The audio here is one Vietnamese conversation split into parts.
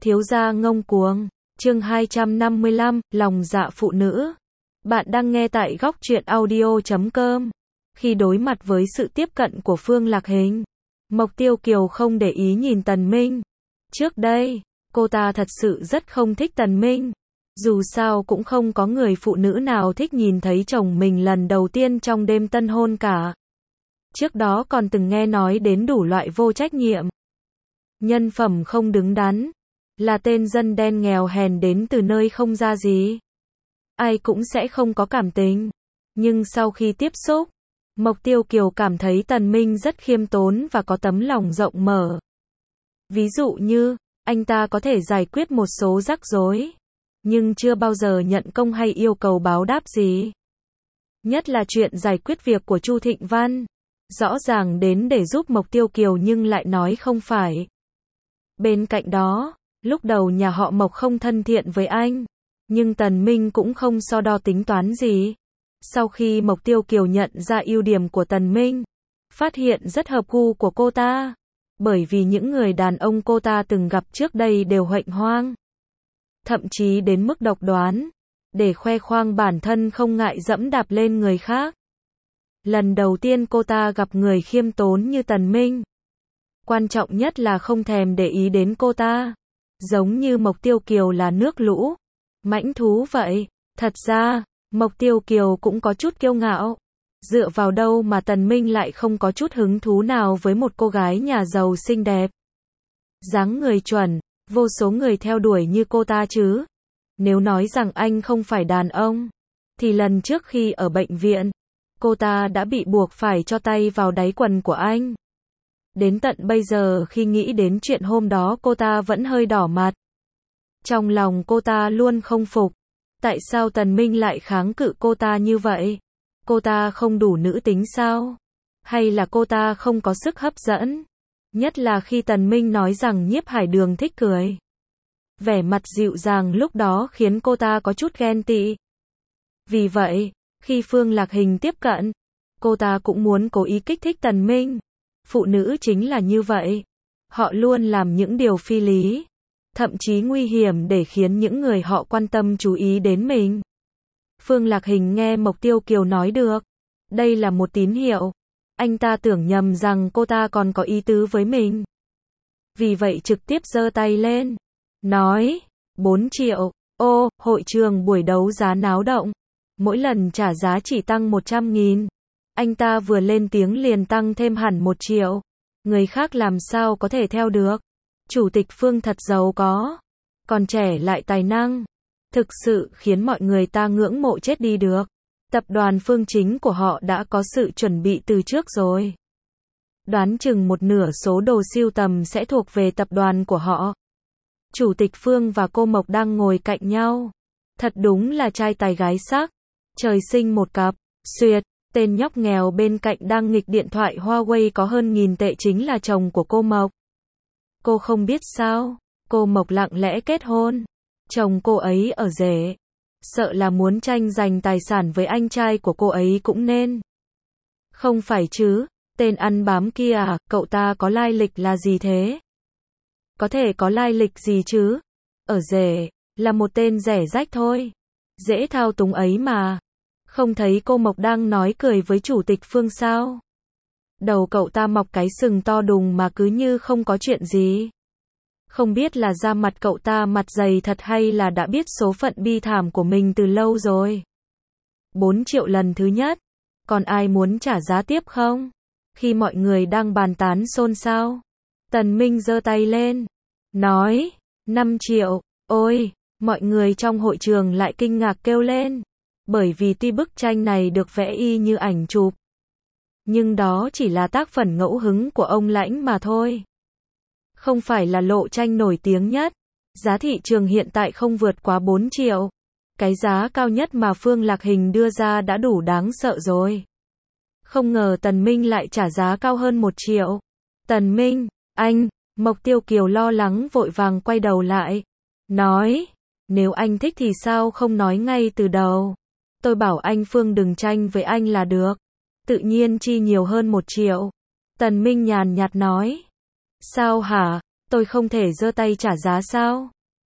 Thiếu gia ngông cuồng, chương 255, lòng dạ phụ nữ. Bạn đang nghe tại góc truyện audio.com. Khi đối mặt với sự tiếp cận của Phương Lạc Hình, Mộc Tiêu Kiều không để ý nhìn Tần Minh. Trước đây, cô ta thật sự rất không thích Tần Minh. Dù sao cũng không có người phụ nữ nào thích nhìn thấy chồng mình lần đầu tiên trong đêm tân hôn cả. Trước đó còn từng nghe nói đến đủ loại vô trách nhiệm, nhân phẩm không đứng đắn, là tên dân đen nghèo hèn đến từ nơi không ra gì. Ai cũng sẽ không có cảm tình. Nhưng sau khi tiếp xúc, Mộc Tiêu Kiều cảm thấy Tần Minh rất khiêm tốn và có tấm lòng rộng mở. Ví dụ như, anh ta có thể giải quyết một số rắc rối, nhưng chưa bao giờ nhận công hay yêu cầu báo đáp gì. Nhất là chuyện giải quyết việc của Chu Thịnh Văn. Rõ ràng đến để giúp Mộc Tiêu Kiều nhưng lại nói không phải. Bên cạnh đó, lúc đầu nhà họ Mộc không thân thiện với anh, nhưng Tần Minh cũng không so đo tính toán gì. Sau khi Mộc Tiêu Kiều nhận ra ưu điểm của Tần Minh, phát hiện rất hợp gu của cô ta, bởi vì những người đàn ông cô ta từng gặp trước đây đều huệnh hoang, thậm chí đến mức độc đoán, để khoe khoang bản thân không ngại dẫm đạp lên người khác. Lần đầu tiên cô ta gặp người khiêm tốn như Tần Minh. Quan trọng nhất là không thèm để ý đến cô ta. Giống như Mộc Tiêu Kiều là nước lũ, mãnh thú vậy. Thật ra, Mộc Tiêu Kiều cũng có chút kiêu ngạo. Dựa vào đâu mà Tần Minh lại không có chút hứng thú nào với một cô gái nhà giàu xinh đẹp, dáng người chuẩn, vô số người theo đuổi như cô ta chứ. Nếu nói rằng anh không phải đàn ông, thì lần trước khi ở bệnh viện, cô ta đã bị buộc phải cho tay vào đáy quần của anh. Đến tận bây giờ khi nghĩ đến chuyện hôm đó cô ta vẫn hơi đỏ mặt. Trong lòng cô ta luôn không phục. Tại sao Tần Minh lại kháng cự cô ta như vậy? Cô ta không đủ nữ tính sao? Hay là cô ta không có sức hấp dẫn? Nhất là khi Tần Minh nói rằng Nhiếp Hải Đường thích cười. Vẻ mặt dịu dàng lúc đó khiến cô ta có chút ghen tị. Vì vậy, khi Phương Lạc Hình tiếp cận, cô ta cũng muốn cố ý kích thích Tần Minh. Phụ nữ chính là như vậy. Họ luôn làm những điều phi lý, thậm chí nguy hiểm để khiến những người họ quan tâm chú ý đến mình. Phương Lạc Hình nghe Mộc Tiêu Kiều nói được. Đây là một tín hiệu. Anh ta tưởng nhầm rằng cô ta còn có ý tứ với mình. Vì vậy trực tiếp giơ tay lên. Nói, 4 triệu. Ô, hội trường buổi đấu giá náo động. Mỗi lần trả giá chỉ tăng 100.000. Anh ta vừa lên tiếng liền tăng thêm hẳn 1 triệu. Người khác làm sao có thể theo được. Chủ tịch Phương thật giàu có, còn trẻ lại tài năng. Thực sự khiến mọi người ta ngưỡng mộ chết đi được. Tập đoàn Phương chính của họ đã có sự chuẩn bị từ trước rồi. Đoán chừng một nửa số đồ sưu tầm sẽ thuộc về tập đoàn của họ. Chủ tịch Phương và cô Mộc đang ngồi cạnh nhau. Thật đúng là trai tài gái sắc. Trời sinh một cặp. Xuyệt, tên nhóc nghèo bên cạnh đang nghịch điện thoại Huawei có hơn 1.000 tệ chính là chồng của cô Mộc. Cô không biết sao, cô Mộc lặng lẽ kết hôn. Chồng cô ấy ở rể. Sợ là muốn tranh giành tài sản với anh trai của cô ấy cũng nên. Không phải chứ, tên ăn bám kia à, cậu ta có lai lịch là gì thế? Có thể có lai lịch gì chứ? Ở rể, là một tên rẻ rách thôi. Dễ thao túng ấy mà. Không thấy cô Mộc đang nói cười với chủ tịch Phương sao? Đầu cậu ta mọc cái sừng to đùng mà cứ như không có chuyện gì. Không biết là da mặt cậu ta mặt dày thật hay là đã biết số phận bi thảm của mình từ lâu rồi. 4 triệu lần thứ nhất. Còn ai muốn trả giá tiếp không? Khi mọi người đang bàn tán xôn xao, Tần Minh giơ tay lên. Nói, 5 triệu. Ôi, mọi người trong hội trường lại kinh ngạc kêu lên. Bởi vì tuy bức tranh này được vẽ y như ảnh chụp, nhưng đó chỉ là tác phẩm ngẫu hứng của ông Lãnh mà thôi. Không phải là lộ tranh nổi tiếng nhất. Giá thị trường hiện tại không vượt quá 4 triệu. Cái giá cao nhất mà Phương Lạc Hình đưa ra đã đủ đáng sợ rồi. Không ngờ Tần Minh lại trả giá cao hơn 1 triệu. Tần Minh, anh, Mộc Tiêu Kiều lo lắng vội vàng quay đầu lại. Nói, nếu anh thích thì sao không nói ngay từ đầu. Tôi bảo anh Phương đừng tranh với anh là được. Tự nhiên chi nhiều hơn 1 triệu. Tần Minh nhàn nhạt nói. Sao hả? Tôi không thể giơ tay trả giá sao?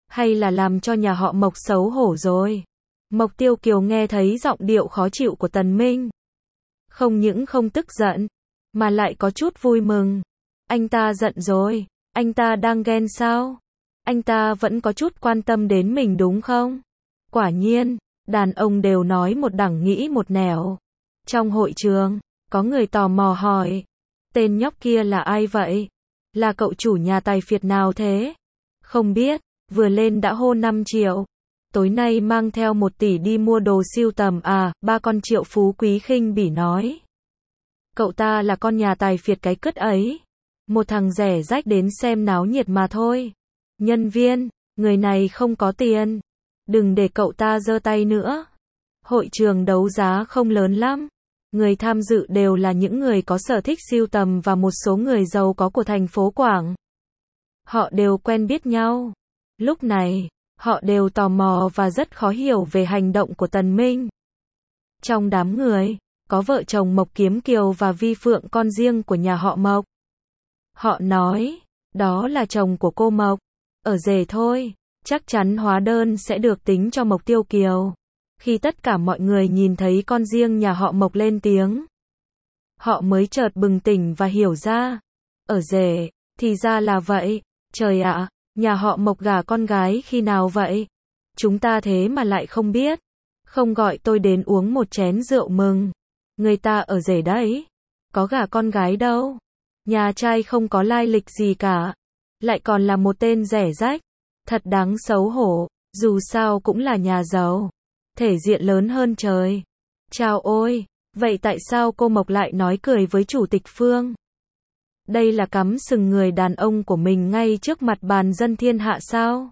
Hay là làm cho nhà họ Mộc xấu hổ rồi? Mộc Tiêu Kiều nghe thấy giọng điệu khó chịu của Tần Minh. Không những không tức giận, mà lại có chút vui mừng. Anh ta giận rồi, anh ta đang ghen sao? Anh ta vẫn có chút quan tâm đến mình đúng không? Quả nhiên, đàn ông đều nói một đằng nghĩ một nẻo. Trong hội trường, có người tò mò hỏi, tên nhóc kia là ai vậy? Là cậu chủ nhà tài phiệt nào thế? Không biết, vừa lên đã hô 5 triệu. Tối nay mang theo 1 tỷ đi mua đồ sưu tầm à, ba con Triệu Phú Quý khinh bỉ nói. Cậu ta là con nhà tài phiệt cái cứt ấy. Một thằng rẻ rách đến xem náo nhiệt mà thôi. Nhân viên, người này không có tiền. Đừng để cậu ta giơ tay nữa. Hội trường đấu giá không lớn lắm. Người tham dự đều là những người có sở thích sưu tầm và một số người giàu có của thành phố Quảng. Họ đều quen biết nhau. Lúc này, họ đều tò mò và rất khó hiểu về hành động của Tần Minh. Trong đám người, có vợ chồng Mộc Kiếm Kiều và Vi Phượng con riêng của nhà họ Mộc. Họ nói, đó là chồng của cô Mộc. Ở rể thôi, chắc chắn hóa đơn sẽ được tính cho Mộc Tiêu Kiều. Khi tất cả mọi người nhìn thấy con riêng nhà họ Mộc lên tiếng, họ mới chợt bừng tỉnh và hiểu ra. Ở rể, thì ra là vậy. Trời ạ, nhà họ Mộc gả con gái khi nào vậy? Chúng ta thế mà lại không biết. Không gọi tôi đến uống một chén rượu mừng. Người ta ở rể đấy. Có gả con gái đâu. Nhà trai không có lai lịch gì cả. Lại còn là một tên rẻ rách. Thật đáng xấu hổ. Dù sao cũng là nhà giàu. Thể diện lớn hơn trời. Chao ôi. Vậy tại sao cô Mộc lại nói cười với Chủ tịch Phương? Đây là cắm sừng người đàn ông của mình ngay trước mặt bàn dân thiên hạ sao?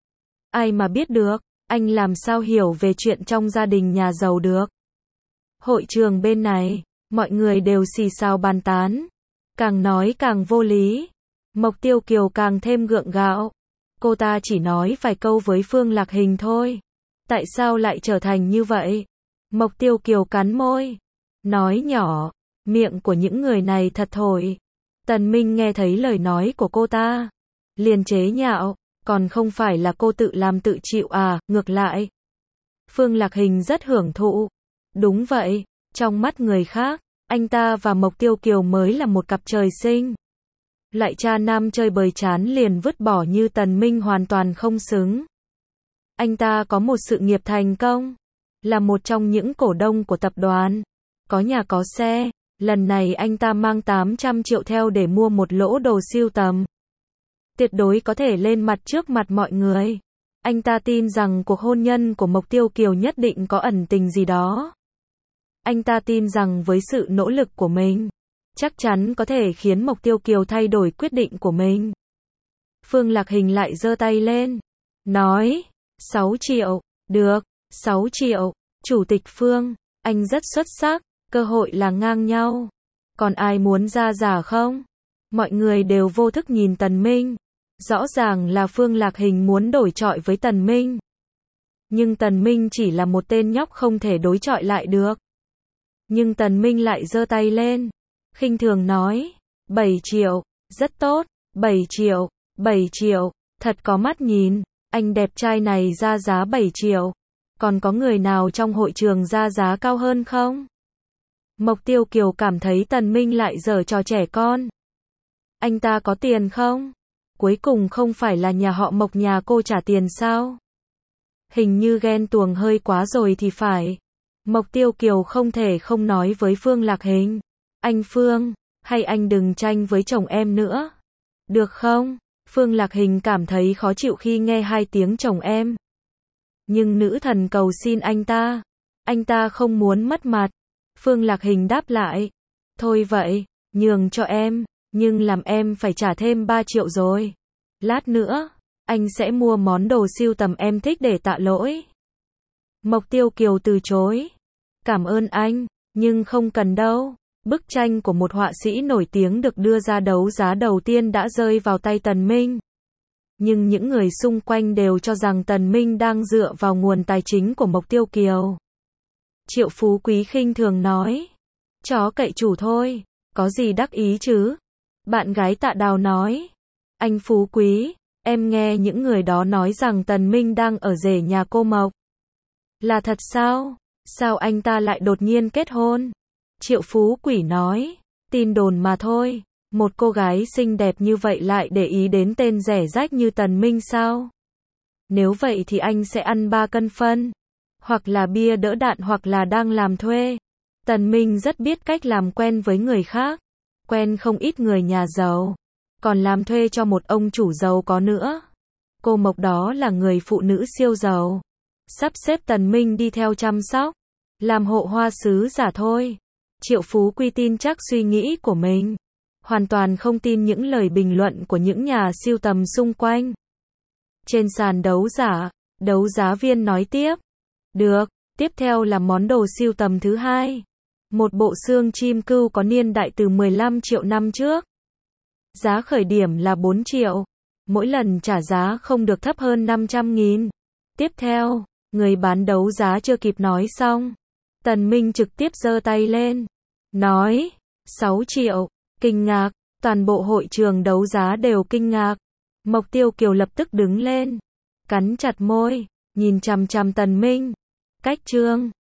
Ai mà biết được, anh làm sao hiểu về chuyện trong gia đình nhà giàu được? Hội trường bên này, mọi người đều xì xào bàn tán. Càng nói càng vô lý. Mộc Tiêu Kiều càng thêm gượng gạo. Cô ta chỉ nói vài câu với Phương Lạc Hình thôi. Tại sao lại trở thành như vậy? Mộc Tiêu Kiều cắn môi. Nói nhỏ, miệng của những người này thật thổi. Tần Minh nghe thấy lời nói của cô ta. Liền chế nhạo, còn không phải là cô tự làm tự chịu à, ngược lại. Phương Lạc Hình rất hưởng thụ. Đúng vậy, trong mắt người khác, anh ta và Mộc Tiêu Kiều mới là một cặp trời sinh. Lại cha nam chơi bời chán liền vứt bỏ như Tần Minh hoàn toàn không xứng. Anh ta có một sự nghiệp thành công, là một trong những cổ đông của tập đoàn, có nhà có xe. Lần này anh ta mang 800 triệu theo để mua một lỗ đồ sưu tầm. Tuyệt đối có thể lên mặt trước mặt mọi người. Anh ta tin rằng cuộc hôn nhân của Mộc Tiêu Kiều nhất định có ẩn tình gì đó. Anh ta tin rằng với sự nỗ lực của mình, chắc chắn có thể khiến Mộc Tiêu Kiều thay đổi quyết định của mình. Phương Lạc Hình lại giơ tay lên, nói, 6 triệu, được, 6 triệu, Chủ tịch Phương, anh rất xuất sắc. Cơ hội là ngang nhau. Còn ai muốn ra giả không? Mọi người đều vô thức nhìn Tần Minh. Rõ ràng là Phương Lạc Hình muốn đổi chọi với Tần Minh. Nhưng Tần Minh chỉ là một tên nhóc không thể đối chọi lại được. Nhưng Tần Minh lại giơ tay lên. Khinh thường nói. 7 triệu. Rất tốt. 7 triệu. 7 triệu. Thật có mắt nhìn. Anh đẹp trai này ra giá 7 triệu. Còn có người nào trong hội trường ra giá cao hơn không? Mộc Tiêu Kiều cảm thấy Tần Minh lại giở trò trẻ con. Anh ta có tiền không? Cuối cùng không phải là nhà họ Mộc nhà cô trả tiền sao? Hình như ghen tuông hơi quá rồi thì phải. Mộc Tiêu Kiều không thể không nói với Phương Lạc Hình. Anh Phương, hay anh đừng tranh với chồng em nữa. Được không? Phương Lạc Hình cảm thấy khó chịu khi nghe 2 tiếng chồng em. Nhưng nữ thần cầu xin anh ta. Anh ta không muốn mất mặt. Phương Lạc Hình đáp lại. Thôi vậy, nhường cho em, nhưng làm em phải trả thêm 3 triệu rồi. Lát nữa, anh sẽ mua món đồ sưu tầm em thích để tạ lỗi. Mộc Tiêu Kiều từ chối. Cảm ơn anh, nhưng không cần đâu. Bức tranh của một họa sĩ nổi tiếng được đưa ra đấu giá đầu tiên đã rơi vào tay Tần Minh. Nhưng những người xung quanh đều cho rằng Tần Minh đang dựa vào nguồn tài chính của Mộc Tiêu Kiều. Triệu Phú Quý khinh thường nói. Chó cậy chủ thôi, có gì đắc ý chứ? Bạn gái Tạ Đào nói. Anh Phú Quý, Em nghe những người đó nói rằng Tần Minh đang ở rể nhà cô Mộc. Là thật sao? Sao anh ta lại đột nhiên kết hôn? Triệu Phú Quỷ nói, tin đồn mà thôi. Một cô gái xinh đẹp như vậy lại để ý đến tên rẻ rách như Tần Minh sao? Nếu vậy thì anh sẽ ăn 3 cân phân. Hoặc là bia đỡ đạn hoặc là đang làm thuê. Tần Minh rất biết cách làm quen với người khác. Quen không ít người nhà giàu. Còn làm thuê cho một ông chủ giàu có nữa. Cô Mộc đó là người phụ nữ siêu giàu. Sắp xếp Tần Minh đi theo chăm sóc. Làm hộ hoa sứ giả thôi. Triệu Phú Quy tin chắc suy nghĩ của mình. Hoàn toàn không tin những lời bình luận của những nhà sưu tầm xung quanh. Trên sàn đấu giá viên nói tiếp. Được, tiếp theo là món đồ sưu tầm thứ hai. Một bộ xương chim cưu có niên đại từ 15 triệu năm trước. Giá khởi điểm là 4 triệu. Mỗi lần trả giá không được thấp hơn 500.000. Tiếp theo, người bán đấu giá chưa kịp nói xong. Tần Minh trực tiếp giơ tay lên. Nói, 6 triệu. Kinh ngạc, toàn bộ hội trường đấu giá đều kinh ngạc. Mộc Tiêu Kiều lập tức đứng lên. Cắn chặt môi, nhìn chằm chằm Tần Minh. Cách trương.